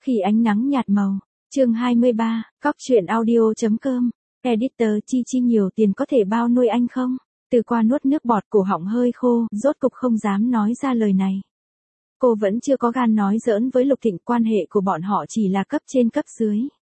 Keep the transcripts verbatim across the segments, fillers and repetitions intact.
Khi ánh nắng nhạt màu, chương hai mươi ba, cóc truyện audio.com, editor Chi Chi nhiều tiền có thể bao nuôi anh không? Từ qua nuốt nước bọt, cổ họng hơi khô, rốt cục không dám nói ra lời này. Cô vẫn chưa có gan nói giỡn với Lục Thịnh, quan hệ của bọn họ chỉ là cấp trên cấp dưới.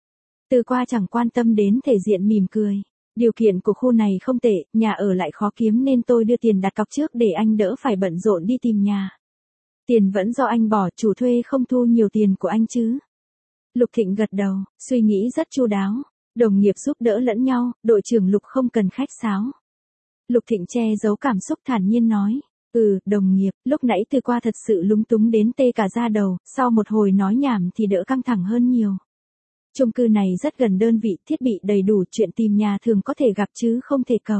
Từ qua chẳng quan tâm đến thể diện, mỉm cười. Điều kiện của khu này không tệ, nhà ở lại khó kiếm nên tôi đưa tiền đặt cọc trước để anh đỡ phải bận rộn đi tìm nhà. Tiền vẫn do anh bỏ, chủ thuê không thu nhiều tiền của anh chứ? Lục Thịnh gật đầu, suy nghĩ rất chu đáo. Đồng nghiệp giúp đỡ lẫn nhau, đội trưởng Lục không cần khách sáo. Lục Thịnh che giấu cảm xúc, thản nhiên nói. Ừ, đồng nghiệp. Lúc nãy Từ qua thật sự lúng túng đến tê cả da đầu, sau một hồi nói nhảm thì đỡ căng thẳng hơn nhiều. Chung cư này rất gần đơn vị, thiết bị đầy đủ, chuyện tìm nhà thường có thể gặp chứ không thể cầu.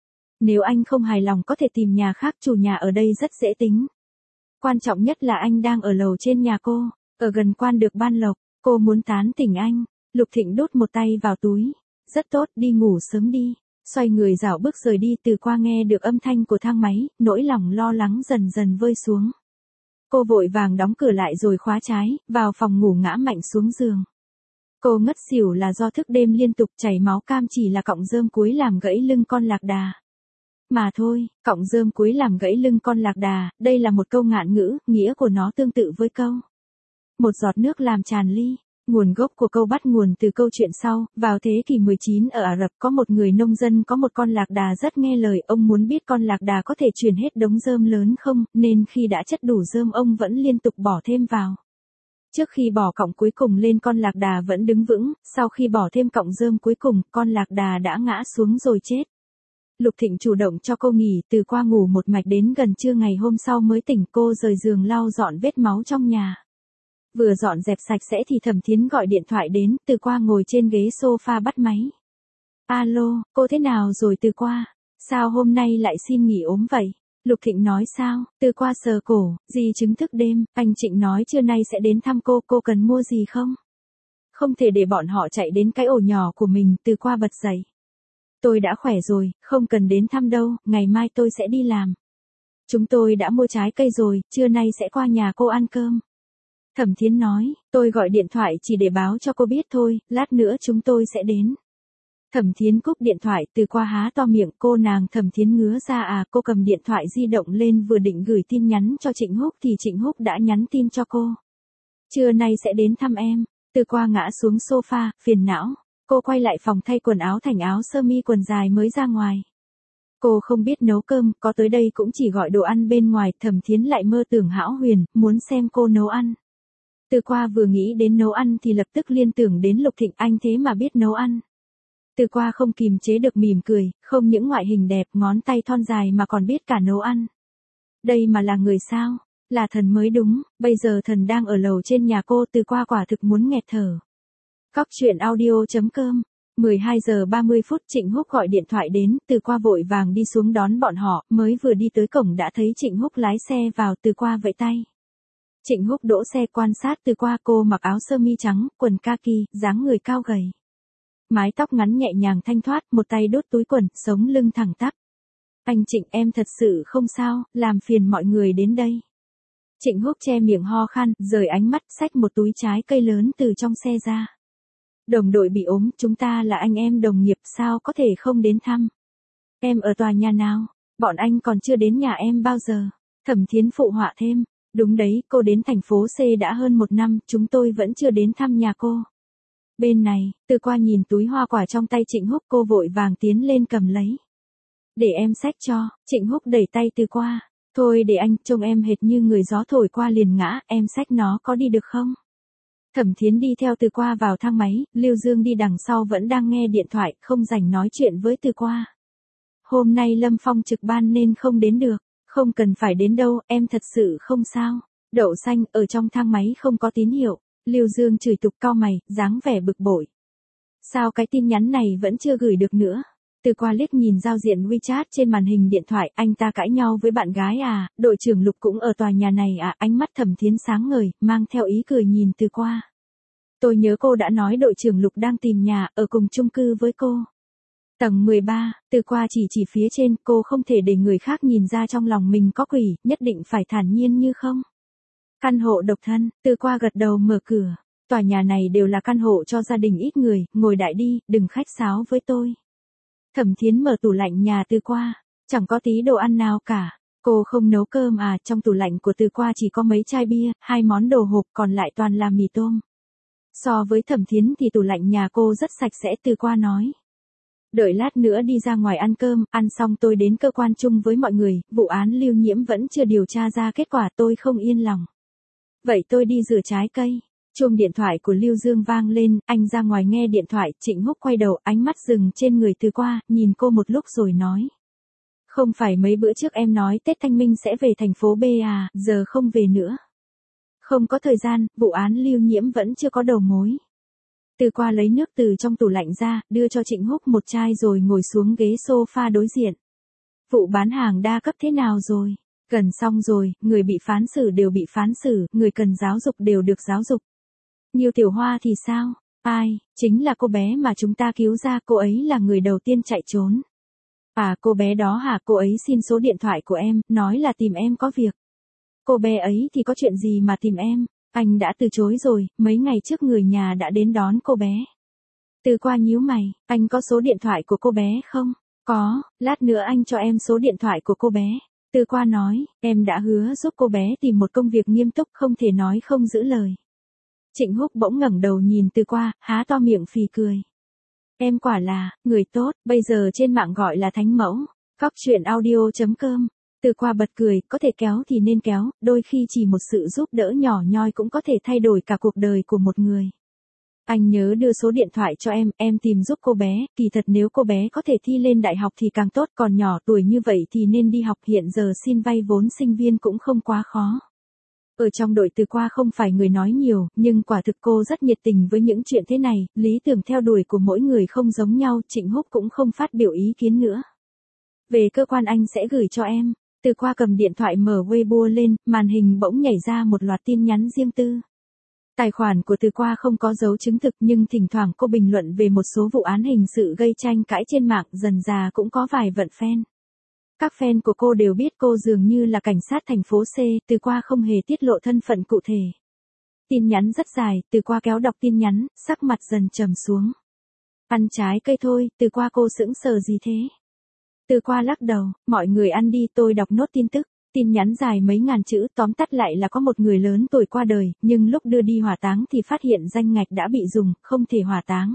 Nếu anh không hài lòng có thể tìm nhà khác, chủ nhà ở đây rất dễ tính. Quan trọng nhất là anh đang ở lầu trên nhà cô, ở gần quan được ban lộc, cô muốn tán tỉnh anh. Lục Thịnh đút một tay vào túi. Rất tốt, đi ngủ sớm đi. Xoay người dạo bước rời đi. Từ qua nghe được âm thanh của thang máy, nỗi lòng lo lắng dần dần vơi xuống. Cô vội vàng đóng cửa lại rồi khóa trái, vào phòng ngủ ngã mạnh xuống giường. Cô ngất xỉu là do thức đêm liên tục, chảy máu cam chỉ là cọng rơm cuối làm gãy lưng con lạc đà. Mà thôi, cọng rơm cuối làm gãy lưng con lạc đà, đây là một câu ngạn ngữ, nghĩa của nó tương tự với câu một giọt nước làm tràn ly. Nguồn gốc của câu bắt nguồn từ câu chuyện sau. Vào thế kỷ mười chín ở Ả Rập có một người nông dân có một con lạc đà rất nghe lời. Ông muốn biết con lạc đà có thể truyền hết đống rơm lớn không, nên khi đã chất đủ rơm ông vẫn liên tục bỏ thêm vào. Trước khi bỏ cọng cuối cùng lên, con lạc đà vẫn đứng vững, sau khi bỏ thêm cọng rơm cuối cùng, con lạc đà đã ngã xuống rồi chết. Lục Thịnh chủ động cho cô nghỉ. Từ qua ngủ một mạch đến gần trưa ngày hôm sau mới tỉnh. Cô rời giường lau dọn vết máu trong nhà. Vừa dọn dẹp sạch sẽ thì Thẩm Thiến gọi điện thoại đến. Từ qua ngồi trên ghế sofa bắt máy. Alo, cô thế nào rồi Từ qua? Sao hôm nay lại xin nghỉ ốm vậy? Lục Thịnh nói sao? Từ qua sờ cổ, gì chứng thức đêm, anh Trịnh nói trưa nay sẽ đến thăm cô, cô cần mua gì không? Không thể để bọn họ chạy đến cái ổ nhỏ của mình. Từ qua bật dậy. Tôi đã khỏe rồi, không cần đến thăm đâu, ngày mai tôi sẽ đi làm. Chúng tôi đã mua trái cây rồi, trưa nay sẽ qua nhà cô ăn cơm. Thẩm Thiến nói, tôi gọi điện thoại chỉ để báo cho cô biết thôi, lát nữa chúng tôi sẽ đến. Thẩm Thiến cúp điện thoại. Từ qua há to miệng. Cô nàng Thẩm Thiến ngứa ra à? Cô cầm điện thoại di động lên vừa định gửi tin nhắn cho Trịnh Húc thì Trịnh Húc đã nhắn tin cho cô. Trưa nay sẽ đến thăm em. Từ qua ngã xuống sofa, phiền não. Cô quay lại phòng thay quần áo thành áo sơ mi quần dài mới ra ngoài. Cô không biết nấu cơm, có tới đây cũng chỉ gọi đồ ăn bên ngoài. Thẩm Thiến lại mơ tưởng hão huyền, muốn xem cô nấu ăn. Từ qua vừa nghĩ đến nấu ăn thì lập tức liên tưởng đến Lục Thịnh, anh thế mà biết nấu ăn. Từ qua không kìm chế được mỉm cười, không những ngoại hình đẹp, ngón tay thon dài mà còn biết cả nấu ăn. Đây mà là người sao? Là thần mới đúng, bây giờ thần đang ở lầu trên nhà cô. Từ qua quả thực muốn nghẹt thở. Cóc truyện audio.com, mười hai giờ ba mươi phút Trịnh Húc gọi điện thoại đến. Từ qua vội vàng đi xuống đón bọn họ, mới vừa đi tới cổng đã thấy Trịnh Húc lái xe vào. Từ qua vẫy tay. Trịnh Húc đỗ xe quan sát Từ qua. Cô mặc áo sơ mi trắng, quần kaki, dáng người cao gầy. Mái tóc ngắn nhẹ nhàng thanh thoát, một tay đút túi quần, sống lưng thẳng tắp. Anh Trịnh, em thật sự không sao, làm phiền mọi người đến đây. Trịnh Húc che miệng ho khan, rời ánh mắt, xách một túi trái cây lớn từ trong xe ra. Đồng đội bị ốm, chúng ta là anh em đồng nghiệp, sao có thể không đến thăm? Em ở tòa nhà nào? Bọn anh còn chưa đến nhà em bao giờ. Thẩm Thiến phụ họa thêm. Đúng đấy, cô đến thành phố C đã hơn một năm, chúng tôi vẫn chưa đến thăm nhà cô. Bên này, Từ qua nhìn túi hoa quả trong tay Trịnh Húc, cô vội vàng tiến lên cầm lấy. Để em xách cho. Trịnh Húc đẩy tay Từ qua. Thôi để anh, trông em hệt như người gió thổi qua liền ngã, em xách nó có đi được không? Thẩm Thiến đi theo Từ qua vào thang máy. Lưu Dương đi đằng sau vẫn đang nghe điện thoại, không rảnh nói chuyện với Từ qua. Hôm nay Lâm Phong trực ban nên không đến được. Không cần phải đến đâu, em thật sự không sao. Đậu xanh, ở trong thang máy không có tín hiệu. Lưu Dương chửi tục, cau mày, dáng vẻ bực bội. Sao cái tin nhắn này vẫn chưa gửi được nữa? Từ qua liếc nhìn giao diện WeChat trên màn hình điện thoại. Anh ta cãi nhau với bạn gái à? Đội trưởng Lục cũng ở tòa nhà này à? Ánh mắt Thẩm Thiến sáng ngời, mang theo ý cười nhìn Từ qua. Tôi nhớ cô đã nói đội trưởng Lục đang tìm nhà, ở cùng chung cư với cô. Tầng mười ba, Từ qua chỉ chỉ phía trên. Cô không thể để người khác nhìn ra trong lòng mình có quỷ, nhất định phải thản nhiên như không. Căn hộ độc thân. Từ qua gật đầu mở cửa. Tòa nhà này đều là căn hộ cho gia đình ít người, ngồi đại đi, đừng khách sáo với tôi. Thẩm Thiến mở tủ lạnh nhà Từ Qua, chẳng có tí đồ ăn nào cả. Cô không nấu cơm à, trong tủ lạnh của Từ Qua chỉ có mấy chai bia, hai món đồ hộp, còn lại toàn là mì tôm. So với Thẩm Thiến thì tủ lạnh nhà cô rất sạch sẽ, Từ Qua nói. Đợi lát nữa đi ra ngoài ăn cơm, ăn xong tôi đến cơ quan chung với mọi người, vụ án Lưu Nhiễm vẫn chưa điều tra ra kết quả, tôi không yên lòng. Vậy tôi đi rửa trái cây. Chuông điện thoại của Lưu Dương vang lên, anh ra ngoài nghe điện thoại, Trịnh Húc quay đầu, ánh mắt dừng trên người Từ Qua, nhìn cô một lúc rồi nói. Không phải mấy bữa trước em nói Tết Thanh Minh sẽ về thành phố B à, giờ không về nữa. Không có thời gian, vụ án Lưu Nhiễm vẫn chưa có đầu mối. Từ Qua lấy nước từ trong tủ lạnh ra, đưa cho Trịnh Húc một chai rồi ngồi xuống ghế sofa đối diện. Vụ bán hàng đa cấp thế nào rồi? Gần xong rồi, người bị phán xử đều bị phán xử, người cần giáo dục đều được giáo dục. Nhiêu Tiểu Hoa thì sao? Ai, chính là cô bé mà chúng ta cứu ra, cô ấy là người đầu tiên chạy trốn. À, cô bé đó hả? Cô ấy xin số điện thoại của em, nói là tìm em có việc. Cô bé ấy thì có chuyện gì mà tìm em? Anh đã từ chối rồi, mấy ngày trước người nhà đã đến đón cô bé. Từ Qua nhíu mày, anh có số điện thoại của cô bé không? Có, lát nữa anh cho em số điện thoại của cô bé. Từ Qua nói, em đã hứa giúp cô bé tìm một công việc nghiêm túc, không thể nói không giữ lời. Trịnh Húc bỗng ngẩng đầu nhìn Từ Qua, há to miệng phì cười. Em quả là, người tốt, bây giờ trên mạng gọi là thánh mẫu. Cóc truyện audio chấm com. Từ Qua bật cười, có thể kéo thì nên kéo, đôi khi chỉ một sự giúp đỡ nhỏ nhoi cũng có thể thay đổi cả cuộc đời của một người. Anh nhớ đưa số điện thoại cho em, em tìm giúp cô bé, kỳ thật nếu cô bé có thể thi lên đại học thì càng tốt, còn nhỏ tuổi như vậy thì nên đi học, hiện giờ xin vay vốn sinh viên cũng không quá khó. Ở trong đội Từ Qua không phải người nói nhiều, nhưng quả thực cô rất nhiệt tình với những chuyện thế này, lý tưởng theo đuổi của mỗi người không giống nhau, Trịnh Húc cũng không phát biểu ý kiến nữa. Về cơ quan anh sẽ gửi cho em. Từ Qua cầm điện thoại mở Weibo lên, màn hình bỗng nhảy ra một loạt tin nhắn riêng tư. Tài khoản của Từ Qua không có dấu chứng thực nhưng thỉnh thoảng cô bình luận về một số vụ án hình sự gây tranh cãi trên mạng, dần dà cũng có vài vận fan. Các fan của cô đều biết cô dường như là cảnh sát thành phố C, Từ Qua không hề tiết lộ thân phận cụ thể. Tin nhắn rất dài, Từ Qua kéo đọc tin nhắn, sắc mặt dần trầm xuống. Ăn trái cây thôi, Từ Qua cô sững sờ gì thế? Từ Qua lắc đầu, mọi người ăn đi, tôi đọc nốt tin tức. Tin nhắn dài mấy ngàn chữ, tóm tắt lại là có một người lớn tuổi qua đời, nhưng lúc đưa đi hỏa táng thì phát hiện danh ngạch đã bị dùng, không thể hỏa táng.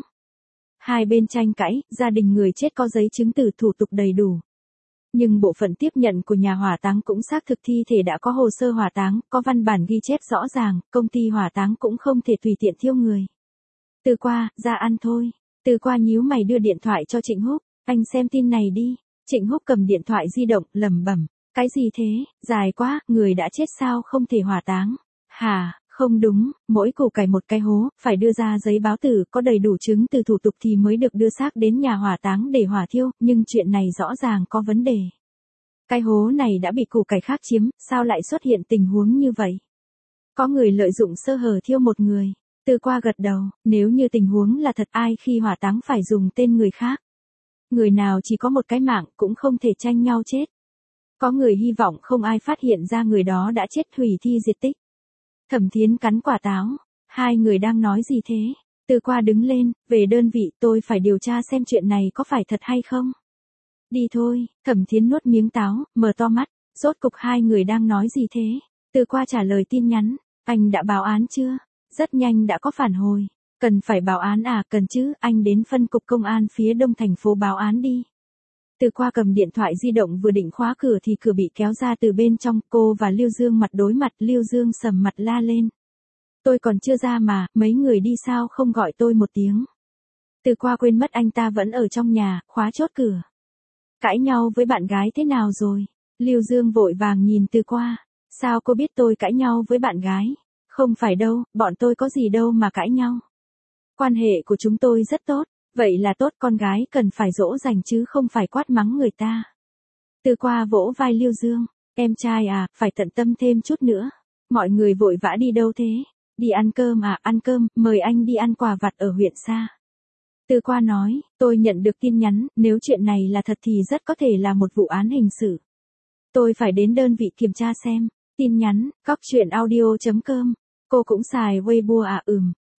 Hai bên tranh cãi, gia đình người chết có giấy chứng từ thủ tục đầy đủ. Nhưng bộ phận tiếp nhận của nhà hỏa táng cũng xác thực thi thể đã có hồ sơ hỏa táng, có văn bản ghi chép rõ ràng, công ty hỏa táng cũng không thể tùy tiện thiêu người. Từ Qua, ra ăn thôi. Từ Qua nhíu mày đưa điện thoại cho Trịnh Húc, anh xem tin này đi. Trịnh Húc cầm điện thoại di động, lẩm bẩm, cái gì thế, dài quá, người đã chết sao không thể hỏa táng? Hả, không đúng, mỗi củ cải một cái hố, phải đưa ra giấy báo tử, có đầy đủ chứng từ thủ tục thì mới được đưa xác đến nhà hỏa táng để hỏa thiêu, nhưng chuyện này rõ ràng có vấn đề. Cái hố này đã bị củ cải khác chiếm, sao lại xuất hiện tình huống như vậy? Có người lợi dụng sơ hở thiêu một người. Từ Qua gật đầu, nếu như tình huống là thật, ai khi hỏa táng phải dùng tên người khác? Người nào chỉ có một cái mạng cũng không thể tranh nhau chết. Có người hy vọng không ai phát hiện ra người đó đã chết, hủy thi diệt tích. Thẩm Thiến cắn quả táo. Hai người đang nói gì thế? Từ Qua đứng lên, về đơn vị, tôi phải điều tra xem chuyện này có phải thật hay không. Đi thôi, Thẩm Thiến nuốt miếng táo, mở to mắt, rốt cục hai người đang nói gì thế? Từ Qua trả lời tin nhắn, anh đã báo án chưa? Rất nhanh đã có phản hồi. Cần phải báo án à? Cần chứ, anh đến phân cục công an phía đông thành phố báo án đi. Từ Qua cầm điện thoại di động vừa định khóa cửa thì cửa bị kéo ra từ bên trong, cô và Lưu Dương mặt đối mặt, Lưu Dương sầm mặt la lên. Tôi còn chưa ra mà, mấy người đi sao không gọi tôi một tiếng. Từ Qua quên mất anh ta vẫn ở trong nhà, khóa chốt cửa. Cãi nhau với bạn gái thế nào rồi? Lưu Dương vội vàng nhìn Từ Qua. Sao cô biết tôi cãi nhau với bạn gái? Không phải đâu, bọn tôi có gì đâu mà cãi nhau. Quan hệ của chúng tôi rất tốt. Vậy là tốt, con gái cần phải dỗ dành chứ không phải quát mắng người ta. Từ Qua vỗ vai Lưu Dương. Em trai à, phải tận tâm thêm chút nữa. Mọi người vội vã đi đâu thế? Đi ăn cơm à? Ăn cơm, mời anh đi ăn quà vặt ở huyện xa. Từ Qua nói, tôi nhận được tin nhắn, nếu chuyện này là thật thì rất có thể là một vụ án hình sự. Tôi phải đến đơn vị kiểm tra xem. Tin nhắn, cóc truyện audio chấm com. Cô cũng xài Weibo à? Ừm.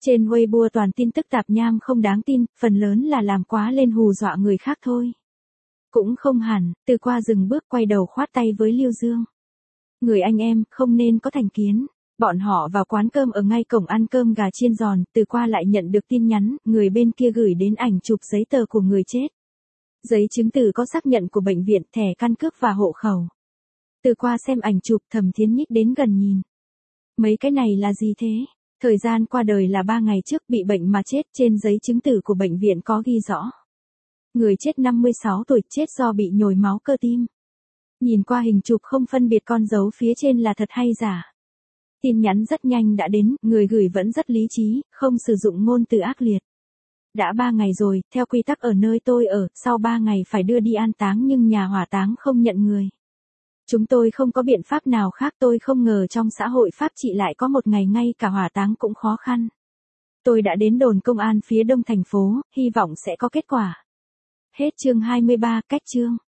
Trên Weibo toàn tin tức tạp nham không đáng tin, phần lớn là làm quá lên hù dọa người khác thôi. Cũng không hẳn, Từ Qua dừng bước quay đầu khoát tay với Lưu Dương. Người anh em, không nên có thành kiến. Bọn họ vào quán cơm ở ngay cổng ăn cơm gà chiên giòn, Từ Qua lại nhận được tin nhắn, người bên kia gửi đến ảnh chụp giấy tờ của người chết. Giấy chứng từ có xác nhận của bệnh viện, thẻ căn cước và hộ khẩu. Từ Qua xem ảnh chụp, Thẩm Thiến nhích đến gần nhìn. Mấy cái này là gì thế? Thời gian qua đời là ba ngày trước, bị bệnh mà chết, trên giấy chứng từ của bệnh viện có ghi rõ. Người chết năm mươi sáu tuổi, chết do bị nhồi máu cơ tim. Nhìn qua hình chụp không phân biệt con dấu phía trên là thật hay giả. Tin nhắn rất nhanh đã đến, người gửi vẫn rất lý trí, không sử dụng ngôn từ ác liệt. Đã ba ngày rồi, theo quy tắc ở nơi tôi ở, sau ba ngày phải đưa đi an táng nhưng nhà hỏa táng không nhận người. Chúng tôi không có biện pháp nào khác, tôi không ngờ trong xã hội pháp trị lại có một ngày ngay cả hỏa táng cũng khó khăn. Tôi đã đến đồn công an phía đông thành phố, hy vọng sẽ có kết quả. Hết chương hai mươi ba, cách chương.